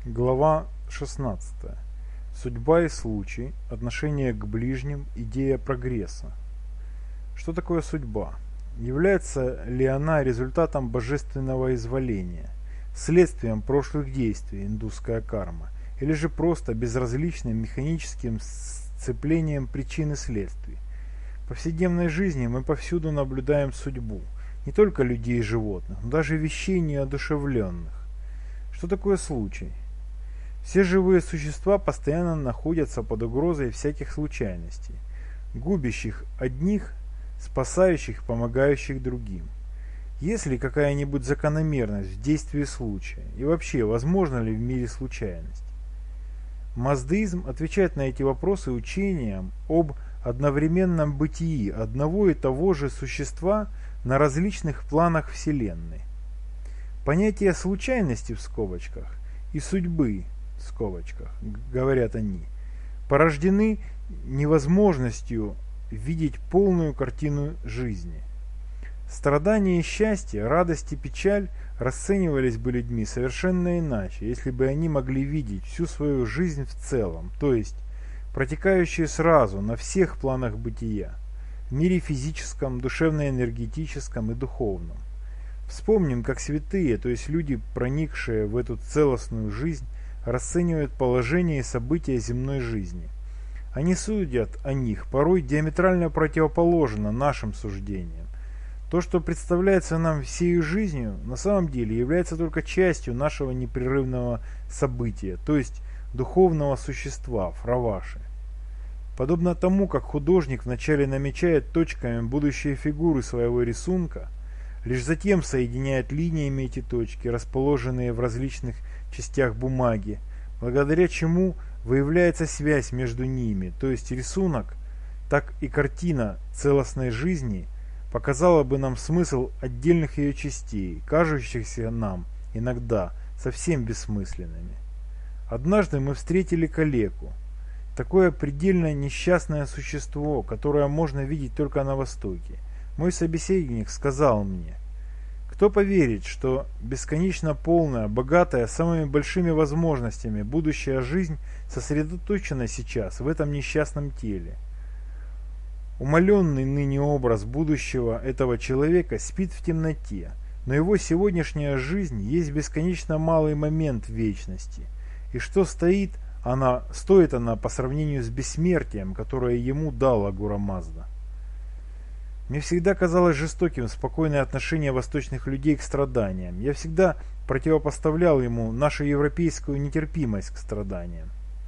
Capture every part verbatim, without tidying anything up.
Глава шестнадцатая. Судьба и случай, отношение к ближним, идея прогресса. Что такое судьба? Является ли она результатом божественного изволения, следствием прошлых действий, индусская карма, или же просто безразличным механическим сцеплением причин и следствий? В повседневной жизни мы повсюду наблюдаем судьбу, не только людей и животных, но даже вещей неодушевленных. Что такое случай? Все живые существа постоянно находятся под угрозой всяких случайностей, губящих одних, спасающих, помогающих другим. Есть ли какая-нибудь закономерность в действии случая? И вообще, возможно ли в мире случайность? Маздеизм отвечает на эти вопросы учением об одновременном бытии одного и того же существа на различных планах Вселенной. Понятие случайности в скобочках и судьбы в скобочках, говорят они, порождены невозможностью видеть полную картину жизни. Страдания и счастье, радость и печаль расценивались бы людьми совершенно иначе, если бы они могли видеть всю свою жизнь в целом, то есть протекающие сразу на всех планах бытия, в мире физическом, душевно-энергетическом и духовном. Вспомним, как святые, то есть люди, проникшие в эту целостную жизнь, расценивают положение и события земной жизни. Они судят о них порой диаметрально противоположно нашим суждениям. То, что представляется нам всей жизнью, на самом деле является только частью нашего непрерывного события, то есть духовного существа, фраваши. Подобно тому, как художник вначале намечает точками будущие фигуры своего рисунка, лишь затем соединяет линиями эти точки, расположенные в различных частях бумаги, благодаря чему выявляется связь между ними, то есть рисунок, так и картина целостной жизни показала бы нам смысл отдельных ее частей, кажущихся нам иногда совсем бессмысленными. Однажды мы встретили калеку, такое предельно несчастное существо, которое можно видеть только на Востоке. Мой собеседник сказал мне: кто поверит, что бесконечно полная, богатая, самыми большими возможностями будущая жизнь сосредоточена сейчас в этом несчастном теле? Умаленный ныне образ будущего этого человека спит в темноте, но его сегодняшняя жизнь есть бесконечно малый момент вечности, и что стоит она, стоит она по сравнению с бессмертием, которое ему дал Агура Мазда. Мне всегда казалось жестоким спокойное отношение восточных людей к страданиям. Я всегда противопоставлял ему нашу европейскую нетерпимость к страданиям.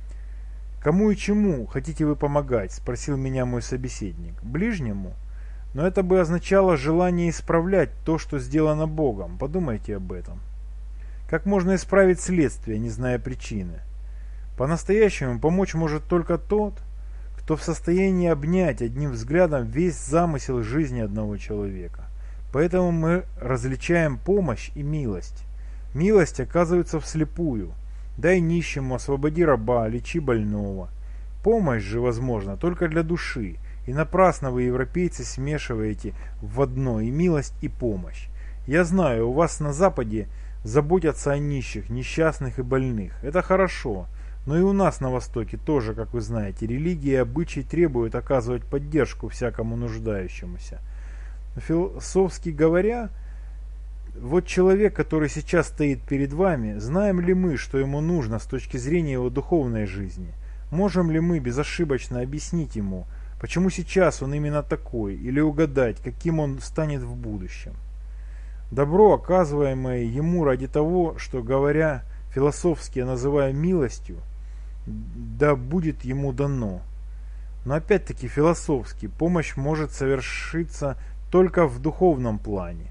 «Кому и чему хотите вы помогать?» – спросил меня мой собеседник. «Ближнему? Но это бы означало желание исправлять то, что сделано Богом. Подумайте об этом. Как можно исправить следствие, не зная причины? По-настоящему помочь может только тот, кто в состоянии обнять одним взглядом весь замысел жизни одного человека. Поэтому мы различаем помощь и милость. Милость оказывается вслепую. Дай нищему, освободи раба, лечи больного. Помощь же возможна только для души, и напрасно вы, европейцы, смешиваете в одно и милость, и помощь. Я знаю, у вас на Западе заботятся о нищих, несчастных и больных. Это хорошо. Но и у нас на Востоке тоже, как вы знаете, религия и обычаи требуют оказывать поддержку всякому нуждающемуся. Но философски говоря, вот человек, который сейчас стоит перед вами, знаем ли мы, что ему нужно с точки зрения его духовной жизни? Можем ли мы безошибочно объяснить ему, почему сейчас он именно такой, или угадать, каким он станет в будущем? Добро, оказываемое ему ради того, что, говоря философски, я называю милостью, да будет ему дано. Но опять-таки философски помощь может совершиться только в духовном плане.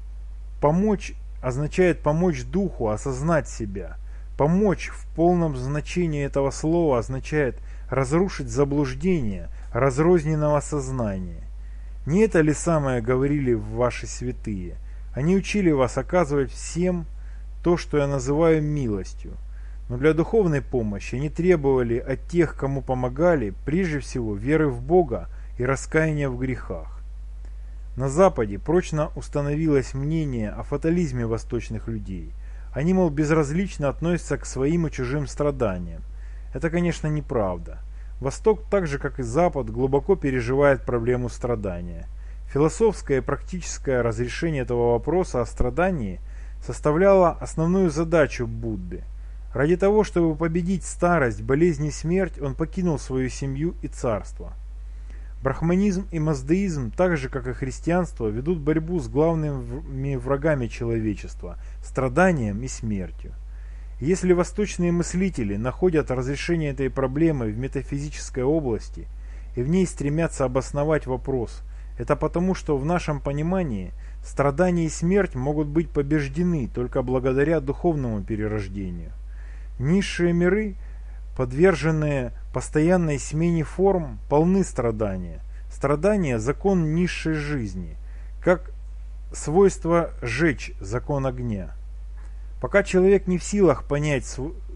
Помочь означает помочь духу осознать себя. Помочь в полном значении этого слова означает разрушить заблуждение разрозненного сознания. Не это ли самое говорили ваши святые? Они учили вас оказывать всем то, что я называю милостью. Но для духовной помощи они требовали от тех, кому помогали, прежде всего веры в Бога и раскаяния в грехах. На Западе прочно установилось мнение о фатализме восточных людей, Они, мол, безразлично относятся к своим и чужим страданиям. Это, конечно, неправда. Восток, так же как и Запад, глубоко переживает проблему страдания. Философское и практическое разрешение этого вопроса о страдании составляло основную задачу Будды. Ради того, чтобы победить старость, болезнь и смерть, он покинул свою семью и царство. Брахманизм и маздеизм, так же как и христианство, ведут борьбу с главными врагами человечества – страданием и смертью. Если восточные мыслители находят разрешение этой проблемы в метафизической области и в ней стремятся обосновать вопрос, это потому, что в нашем понимании страдание и смерть могут быть побеждены только благодаря духовному перерождению. Низшие миры, подверженные постоянной смене форм, полны страдания. Страдание – закон низшей жизни, как свойство жечь – закон огня. Пока человек не в силах понять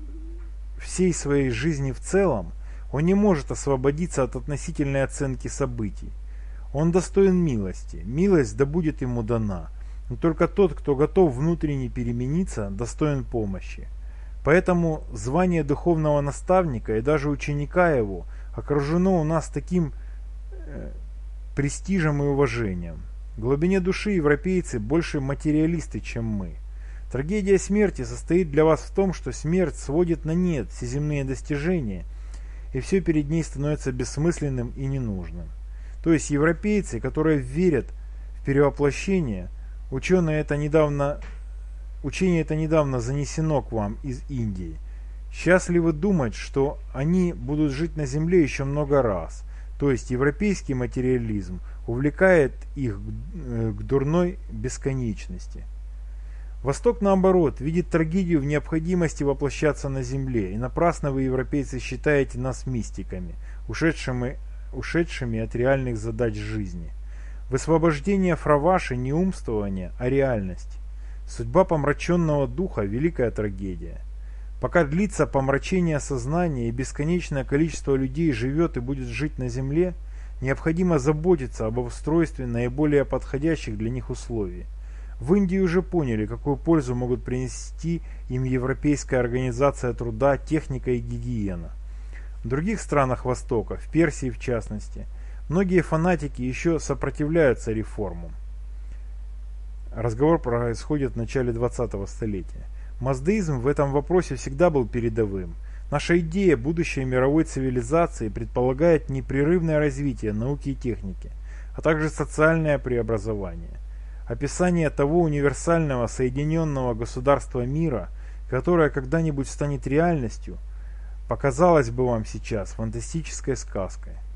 всей своей жизни в целом, он не может освободиться от относительной оценки событий. Он достоин милости, милость да будет ему дана, но только тот, кто готов внутренне перемениться, достоин помощи. Поэтому звание духовного наставника и даже ученика его окружено у нас таким э, престижем и уважением. В глубине души европейцы больше материалисты, чем мы. Трагедия смерти состоит для вас в том, что смерть сводит на нет все земные достижения, и все перед ней становится бессмысленным и ненужным. То есть европейцы, которые верят в перевоплощение, ученые это недавно... Учение это недавно занесено к вам из Индии. Счастливы думать, что они будут жить на земле еще много раз. То есть европейский материализм увлекает их к дурной бесконечности. Восток, наоборот, видит трагедию в необходимости воплощаться на земле. И напрасно вы, европейцы, считаете нас мистиками, ушедшими, ушедшими от реальных задач жизни. Высвобождение фраваши не умствование, а реальность. Судьба помраченного духа – великая трагедия. Пока длится помрачение сознания и бесконечное количество людей живет и будет жить на земле, необходимо заботиться об устройстве наиболее подходящих для них условий. В Индии уже поняли, какую пользу могут принести им Европейская организация труда, техника и гигиена. В других странах Востока, в Персии в частности, многие фанатики еще сопротивляются реформам. Разговор происходит в начале двадцатого столетия. Маздеизм в этом вопросе всегда был передовым. Наша идея будущей мировой цивилизации предполагает непрерывное развитие науки и техники, а также социальное преобразование. Описание того универсального соединенного государства мира, которое когда-нибудь станет реальностью, показалось бы вам сейчас фантастической сказкой.